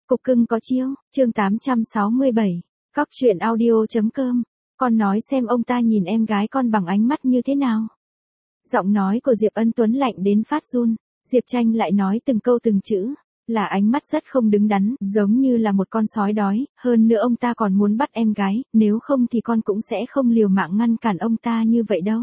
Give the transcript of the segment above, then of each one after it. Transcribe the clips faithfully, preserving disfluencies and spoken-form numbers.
Cục cưng có chiêu, chương tám trăm sáu mươi bảy, Cóc truyện audio.com, con nói xem ông ta nhìn em gái con bằng ánh mắt như thế nào. Giọng nói của Diệp Ân Tuấn lạnh đến phát run, Diệp Tranh lại nói từng câu từng chữ, là ánh mắt rất không đứng đắn, giống như là một con sói đói, hơn nữa ông ta còn muốn bắt em gái, nếu không thì con cũng sẽ không liều mạng ngăn cản ông ta như vậy đâu.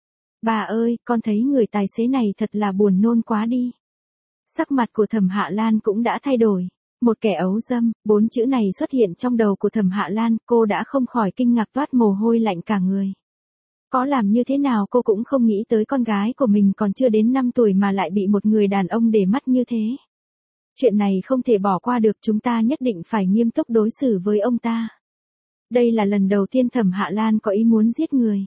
Bà ơi, con thấy người tài xế này thật là buồn nôn quá đi. Sắc mặt của Thẩm Hạ Lan cũng đã thay đổi. Một kẻ ấu dâm, bốn chữ này xuất hiện trong đầu của Thẩm Hạ Lan, cô đã không khỏi kinh ngạc toát mồ hôi lạnh cả người. Có làm như thế nào cô cũng không nghĩ tới con gái của mình còn chưa đến năm tuổi mà lại bị một người đàn ông để mắt như thế. Chuyện này không thể bỏ qua được, chúng ta nhất định phải nghiêm túc đối xử với ông ta. Đây là lần đầu tiên Thẩm Hạ Lan có ý muốn giết người.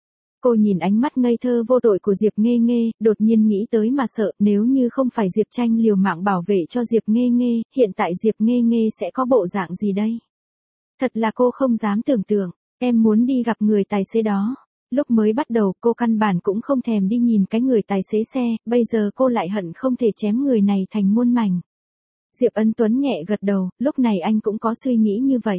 Cô nhìn ánh mắt ngây thơ vô tội của Diệp Nghê Nghê, đột nhiên nghĩ tới mà sợ, nếu như không phải Diệp Tranh liều mạng bảo vệ cho Diệp Nghê Nghê, hiện tại Diệp Nghê Nghê sẽ có bộ dạng gì đây? Thật là cô không dám tưởng tượng, em muốn đi gặp người tài xế đó. Lúc mới bắt đầu cô căn bản cũng không thèm đi nhìn cái người tài xế xe, bây giờ cô lại hận không thể chém người này thành muôn mảnh. Diệp Ân Tuấn nhẹ gật đầu, lúc này anh cũng có suy nghĩ như vậy.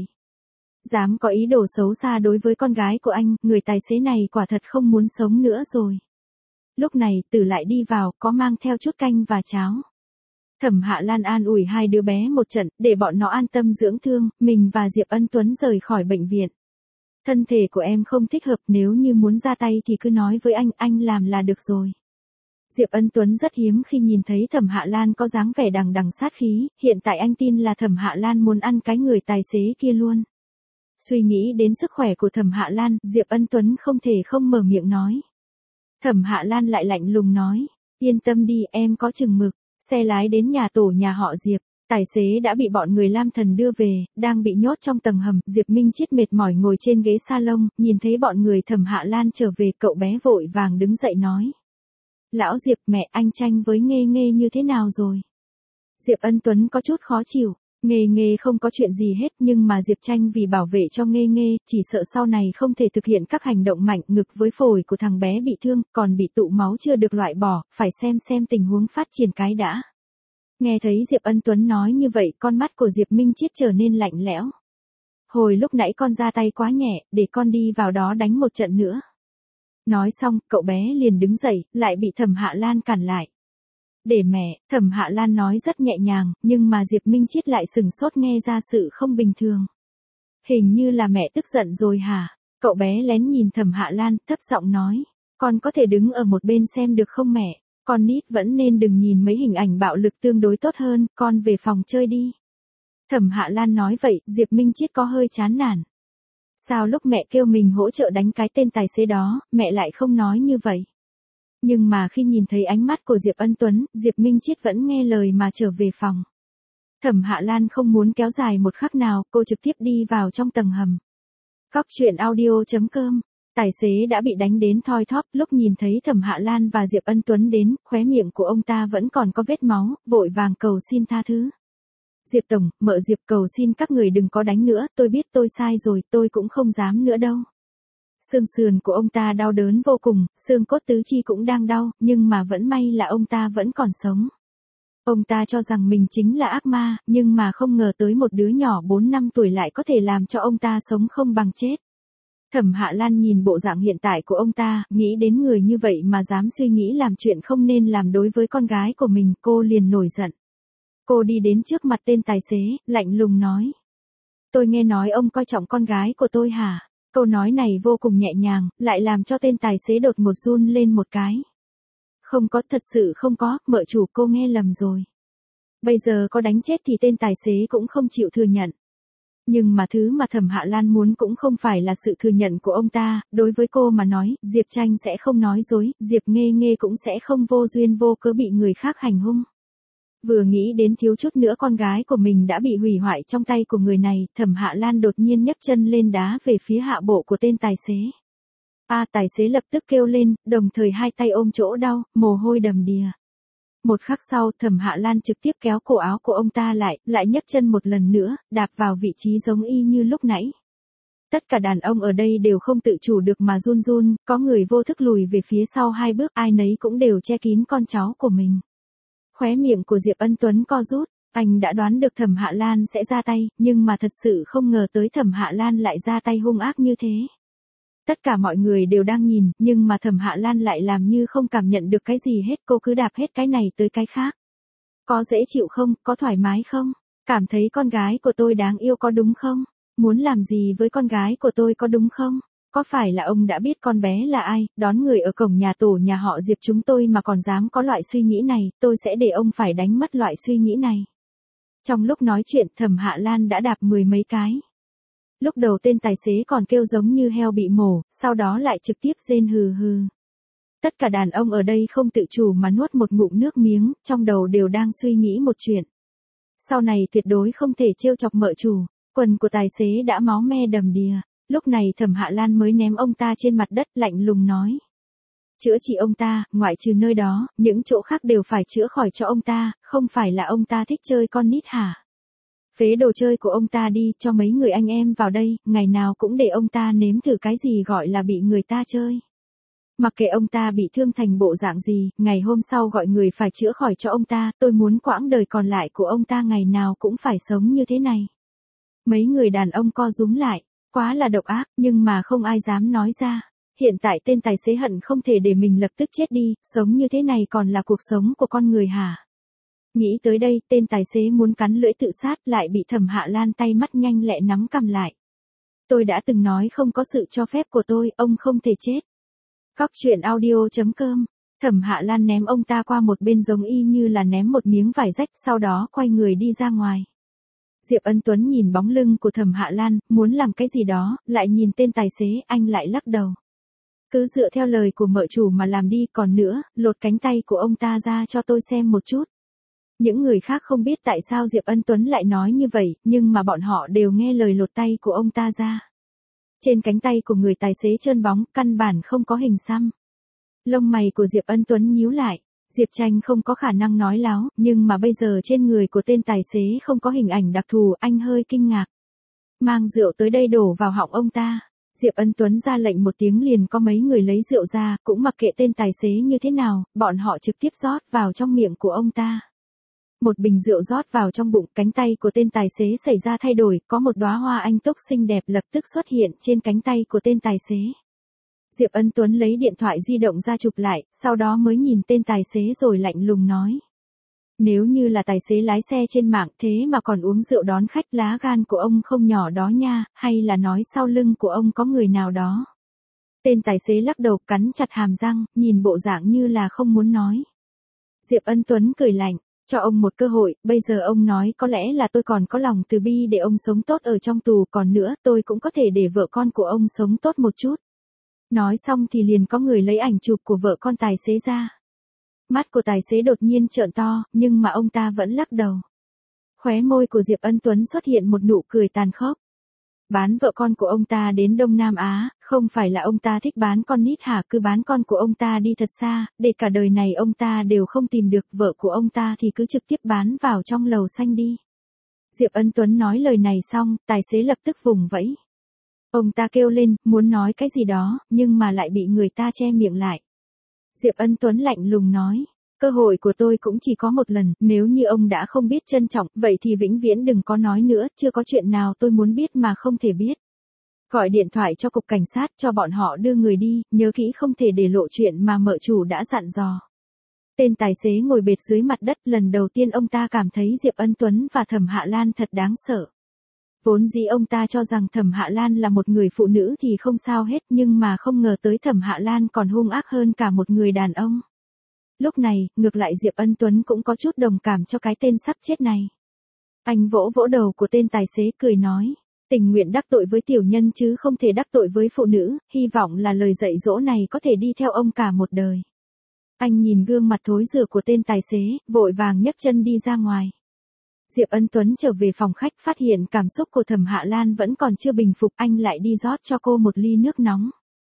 Dám có ý đồ xấu xa đối với con gái của anh, người tài xế này quả thật không muốn sống nữa rồi. Lúc này Tử lại đi vào, có mang theo chút canh và cháo. Thẩm Hạ Lan an ủi hai đứa bé một trận, để bọn nó an tâm dưỡng thương, mình và Diệp Ân Tuấn rời khỏi bệnh viện. Thân thể của em không thích hợp, nếu như muốn ra tay thì cứ nói với anh, anh làm là được rồi. Diệp Ân Tuấn rất hiếm khi nhìn thấy Thẩm Hạ Lan có dáng vẻ đằng đằng sát khí, hiện tại anh tin là Thẩm Hạ Lan muốn ăn cái người tài xế kia luôn. Suy nghĩ đến sức khỏe của Thẩm Hạ Lan, Diệp Ân Tuấn không thể không mở miệng nói. Thẩm Hạ Lan lại lạnh lùng nói, yên tâm đi, em có chừng mực. Xe lái đến nhà tổ nhà họ Diệp, tài xế đã bị bọn người Lam Thần đưa về, đang bị nhốt trong tầng hầm. Diệp Minh Chiết mệt mỏi ngồi trên ghế salon, nhìn thấy bọn người Thẩm Hạ Lan trở về, cậu bé vội vàng đứng dậy nói. Lão Diệp, mẹ anh Tranh với Nghê Nghê như thế nào rồi? Diệp Ân Tuấn có chút khó chịu. Nghê Nghê không có chuyện gì hết, nhưng mà Diệp Tranh vì bảo vệ cho Nghê Nghê, chỉ sợ sau này không thể thực hiện các hành động mạnh, ngực với phổi của thằng bé bị thương, còn bị tụ máu chưa được loại bỏ, phải xem xem tình huống phát triển cái đã. Nghe thấy Diệp Ân Tuấn nói như vậy, con mắt của Diệp Minh Chiết trở nên lạnh lẽo. Hồi lúc nãy con ra tay quá nhẹ, để con đi vào đó đánh một trận nữa. Nói xong, cậu bé liền đứng dậy, lại bị Thẩm Hạ Lan cản lại. Để mẹ, Thẩm Hạ Lan nói rất nhẹ nhàng, nhưng mà Diệp Minh Chiết lại sừng sốt nghe ra sự không bình thường. Hình như là mẹ tức giận rồi hả? Cậu bé lén nhìn Thẩm Hạ Lan, thấp giọng nói. Con có thể đứng ở một bên xem được không mẹ? Con nít vẫn nên đừng nhìn mấy hình ảnh bạo lực tương đối tốt hơn, con về phòng chơi đi. Thẩm Hạ Lan nói vậy, Diệp Minh Chiết có hơi chán nản. Sao lúc mẹ kêu mình hỗ trợ đánh cái tên tài xế đó, mẹ lại không nói như vậy? Nhưng mà khi nhìn thấy ánh mắt của Diệp Ân Tuấn, Diệp Minh Chiết vẫn nghe lời mà trở về phòng. Thẩm Hạ Lan không muốn kéo dài một khắc nào, cô trực tiếp đi vào trong tầng hầm. Cóc truyện audio.com, tài xế đã bị đánh đến thoi thóp, lúc nhìn thấy Thẩm Hạ Lan và Diệp Ân Tuấn đến, khóe miệng của ông ta vẫn còn có vết máu, vội vàng cầu xin tha thứ. Diệp Tổng, mợ Diệp cầu xin các người đừng có đánh nữa, tôi biết tôi sai rồi, tôi cũng không dám nữa đâu. Xương sườn của ông ta đau đớn vô cùng, xương cốt tứ chi cũng đang đau, nhưng mà vẫn may là ông ta vẫn còn sống. Ông ta cho rằng mình chính là ác ma, nhưng mà không ngờ tới một đứa nhỏ bốn năm tuổi lại có thể làm cho ông ta sống không bằng chết. Thẩm Hạ Lan nhìn bộ dạng hiện tại của ông ta, nghĩ đến người như vậy mà dám suy nghĩ làm chuyện không nên làm đối với con gái của mình, cô liền nổi giận. Cô đi đến trước mặt tên tài xế, lạnh lùng nói. Tôi nghe nói ông coi trọng con gái của tôi hả? Câu nói này vô cùng nhẹ nhàng, lại làm cho tên tài xế đột ngột run lên một cái. Không có, thật sự không có, mợ chủ cô nghe lầm rồi. Bây giờ có đánh chết thì tên tài xế cũng không chịu thừa nhận. Nhưng mà thứ mà Thẩm Hạ Lan muốn cũng không phải là sự thừa nhận của ông ta, đối với cô mà nói, Diệp Tranh sẽ không nói dối, Diệp Nghê Nghê cũng sẽ không vô duyên vô cớ bị người khác hành hung. Vừa nghĩ đến thiếu chút nữa con gái của mình đã bị hủy hoại trong tay của người này, Thẩm Hạ Lan đột nhiên nhấc chân lên đá về phía hạ bộ của tên tài xế. A à, tài xế lập tức kêu lên, đồng thời hai tay ôm chỗ đau, mồ hôi đầm đìa. Một khắc sau, Thẩm Hạ Lan trực tiếp kéo cổ áo của ông ta lại, lại nhấc chân một lần nữa, đạp vào vị trí giống y như lúc nãy. Tất cả đàn ông ở đây đều không tự chủ được mà run run, có người vô thức lùi về phía sau hai bước, ai nấy cũng đều che kín con cháu của mình. Khóe miệng của Diệp Ân Tuấn co rút, Anh đã đoán được Thẩm Hạ Lan sẽ ra tay, nhưng mà thật sự không ngờ tới Thẩm Hạ Lan lại ra tay hung ác như thế. Tất cả mọi người đều đang nhìn, nhưng mà Thẩm Hạ Lan lại làm như không cảm nhận được cái gì hết, cô cứ đạp hết cái này tới cái khác. Có dễ chịu không, có thoải mái không? Cảm thấy con gái của tôi đáng yêu có đúng không? Muốn làm gì với con gái của tôi có đúng không? Có phải là ông đã biết con bé là ai, đón người ở cổng nhà tổ nhà họ Diệp chúng tôi mà còn dám có loại suy nghĩ này, tôi sẽ để ông phải đánh mất loại suy nghĩ này. Trong lúc nói chuyện, Thẩm Hạ Lan đã đạp mười mấy cái. Lúc đầu tên tài xế còn kêu giống như heo bị mổ, sau đó lại trực tiếp rên hừ hừ. Tất cả đàn ông ở đây không tự chủ mà nuốt một ngụm nước miếng, trong đầu đều đang suy nghĩ một chuyện. Sau này tuyệt đối không thể trêu chọc mợ chủ, quần của tài xế đã máu me đầm đìa. Lúc này Thẩm Hạ Lan mới ném ông ta trên mặt đất, lạnh lùng nói. Chữa trị ông ta, ngoại trừ nơi đó, những chỗ khác đều phải chữa khỏi cho ông ta, không phải là ông ta thích chơi con nít hả? Phế đồ chơi của ông ta đi, cho mấy người anh em vào đây, ngày nào cũng để ông ta nếm thử cái gì gọi là bị người ta chơi. Mặc kệ ông ta bị thương thành bộ dạng gì, ngày hôm sau gọi người phải chữa khỏi cho ông ta, tôi muốn quãng đời còn lại của ông ta ngày nào cũng phải sống như thế này. Mấy người đàn ông co rúm lại, quá là độc ác, nhưng mà không ai dám nói ra. Hiện tại tên tài xế hận không thể để mình lập tức chết đi, sống như thế này còn là cuộc sống của con người hả? Nghĩ tới đây, tên tài xế muốn cắn lưỡi tự sát lại bị Thẩm Hạ Lan tay mắt nhanh lẹ nắm cầm lại. Tôi đã từng nói không có sự cho phép của tôi, ông không thể chết. Cóc truyện audio chấm com. Thẩm Hạ Lan ném ông ta qua một bên giống y như là ném một miếng vải rách, sau đó quay người đi ra ngoài. Diệp Ân Tuấn nhìn bóng lưng của Thẩm Hạ Lan, muốn làm cái gì đó, lại nhìn tên tài xế, anh lại lắc đầu. Cứ dựa theo lời của mợ chủ mà làm đi, còn nữa, lột cánh tay của ông ta ra cho tôi xem một chút. Những người khác không biết tại sao Diệp Ân Tuấn lại nói như vậy, nhưng mà bọn họ đều nghe lời lột tay của ông ta ra. Trên cánh tay của người tài xế trơn bóng, căn bản không có hình xăm. Lông mày của Diệp Ân Tuấn nhíu lại. Diệp Tranh không có khả năng nói láo, nhưng mà bây giờ trên người của tên tài xế không có hình ảnh đặc thù, anh hơi kinh ngạc. Mang rượu tới đây đổ vào họng ông ta. Diệp Ân Tuấn ra lệnh một tiếng liền có mấy người lấy rượu ra, cũng mặc kệ tên tài xế như thế nào, bọn họ trực tiếp rót vào trong miệng của ông ta. Một bình rượu rót vào trong bụng, cánh tay của tên tài xế xảy ra thay đổi, có một đóa hoa anh túc xinh đẹp lập tức xuất hiện trên cánh tay của tên tài xế. Diệp Ân Tuấn lấy điện thoại di động ra chụp lại, sau đó mới nhìn tên tài xế rồi lạnh lùng nói. Nếu như là tài xế lái xe trên mạng thế mà còn uống rượu đón khách, lá gan của ông không nhỏ đó nha, hay là nói sau lưng của ông có người nào đó. Tên tài xế lắc đầu cắn chặt hàm răng, nhìn bộ dạng như là không muốn nói. Diệp Ân Tuấn cười lạnh, cho ông một cơ hội, bây giờ ông nói có lẽ là tôi còn có lòng từ bi để ông sống tốt ở trong tù, còn nữa tôi cũng có thể để vợ con của ông sống tốt một chút. Nói xong thì liền có người lấy ảnh chụp của vợ con tài xế ra. Mắt của tài xế đột nhiên trợn to, nhưng mà ông ta vẫn lắc đầu. Khóe môi của Diệp Ân Tuấn xuất hiện một nụ cười tàn khốc. Bán vợ con của ông ta đến Đông Nam Á, không phải là ông ta thích bán con nít hả, cứ bán con của ông ta đi thật xa, để cả đời này ông ta đều không tìm được vợ của ông ta thì cứ trực tiếp bán vào trong lầu xanh đi. Diệp Ân Tuấn nói lời này xong, tài xế lập tức vùng vẫy. Ông ta kêu lên, muốn nói cái gì đó, nhưng mà lại bị người ta che miệng lại. Diệp Ân Tuấn lạnh lùng nói, cơ hội của tôi cũng chỉ có một lần, nếu như ông đã không biết trân trọng, vậy thì vĩnh viễn đừng có nói nữa, chưa có chuyện nào tôi muốn biết mà không thể biết. Gọi điện thoại cho cục cảnh sát cho bọn họ đưa người đi, nhớ kỹ không thể để lộ chuyện mà mợ chủ đã dặn dò. Tên tài xế ngồi bệt dưới mặt đất, lần đầu tiên ông ta cảm thấy Diệp Ân Tuấn và Thẩm Hạ Lan thật đáng sợ. Vốn dĩ ông ta cho rằng Thẩm Hạ Lan là một người phụ nữ thì không sao hết, nhưng mà không ngờ tới Thẩm Hạ Lan còn hung ác hơn cả một người đàn ông. Lúc này, ngược lại Diệp Ân Tuấn cũng có chút đồng cảm cho cái tên sắp chết này. Anh vỗ vỗ đầu của tên tài xế cười nói, tình nguyện đắc tội với tiểu nhân chứ không thể đắc tội với phụ nữ, hy vọng là lời dạy dỗ này có thể đi theo ông cả một đời. Anh nhìn gương mặt thối rữa của tên tài xế, vội vàng nhấc chân đi ra ngoài. Diệp Ân Tuấn trở về phòng khách phát hiện cảm xúc của Thẩm Hạ Lan vẫn còn chưa bình phục, anh lại đi rót cho cô một ly nước nóng.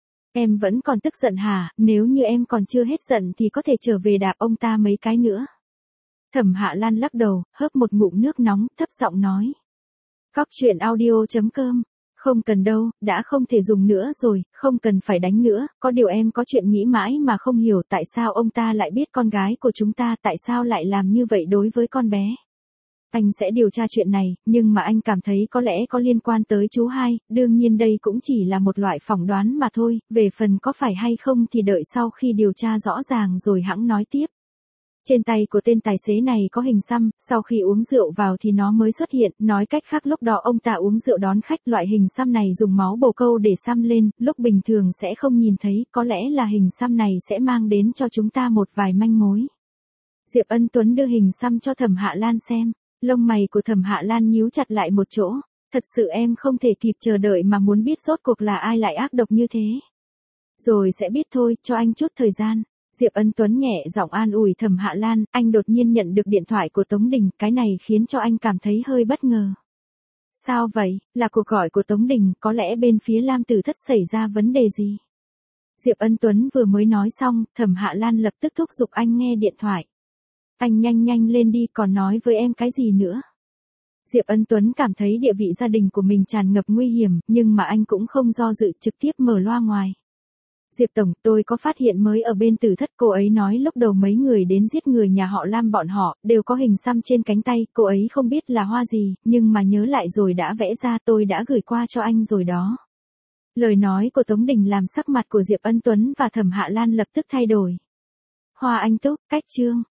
Em vẫn còn tức giận hả, nếu như em còn chưa hết giận thì có thể trở về đạp ông ta mấy cái nữa. Thẩm Hạ Lan lắc đầu, hớp một ngụm nước nóng, thấp giọng nói. Cóc truyện audio chấm com, không cần đâu, đã không thể dùng nữa rồi, không cần phải đánh nữa, có điều em có chuyện nghĩ mãi mà không hiểu tại sao ông ta lại biết con gái của chúng ta, tại sao lại làm như vậy đối với con bé. Anh sẽ điều tra chuyện này, nhưng mà anh cảm thấy có lẽ có liên quan tới chú hai, đương nhiên đây cũng chỉ là một loại phỏng đoán mà thôi, về phần có phải hay không thì đợi sau khi điều tra rõ ràng rồi hẵng nói tiếp. Trên tay của tên tài xế này có hình xăm, sau khi uống rượu vào thì nó mới xuất hiện, nói cách khác lúc đó ông ta uống rượu đón khách, loại hình xăm này dùng máu bồ câu để xăm lên, lúc bình thường sẽ không nhìn thấy, có lẽ là hình xăm này sẽ mang đến cho chúng ta một vài manh mối. Diệp Ân Tuấn đưa hình xăm cho Thẩm Hạ Lan xem, lông mày của Thẩm Hạ Lan nhíu chặt lại một chỗ, thật sự em không thể kịp chờ đợi mà muốn biết rốt cuộc là ai lại ác độc như thế. Rồi sẽ biết thôi, cho anh chút thời gian. Diệp Ân Tuấn nhẹ giọng an ủi Thẩm Hạ Lan, anh đột nhiên nhận được điện thoại của Tống Đình, cái này khiến cho anh cảm thấy hơi bất ngờ. Sao vậy, là cuộc gọi của Tống Đình, có lẽ bên phía Lam Tử Thất xảy ra vấn đề gì? Diệp Ân Tuấn vừa mới nói xong, Thẩm Hạ Lan lập tức thúc giục anh nghe điện thoại. Anh nhanh nhanh lên đi, còn nói với em cái gì nữa? Diệp Ân Tuấn cảm thấy địa vị gia đình của mình tràn ngập nguy hiểm, nhưng mà anh cũng không do dự, trực tiếp mở loa ngoài. Diệp Tổng, tôi có phát hiện mới ở bên Tử Thất, cô ấy nói lúc đầu mấy người đến giết người nhà họ Lam bọn họ, đều có hình xăm trên cánh tay, cô ấy không biết là hoa gì, nhưng mà nhớ lại rồi đã vẽ ra, tôi đã gửi qua cho anh rồi đó. Lời nói của Tống Đình làm sắc mặt của Diệp Ân Tuấn và Thẩm Hạ Lan lập tức thay đổi. Hoa Anh Túc, cách chương.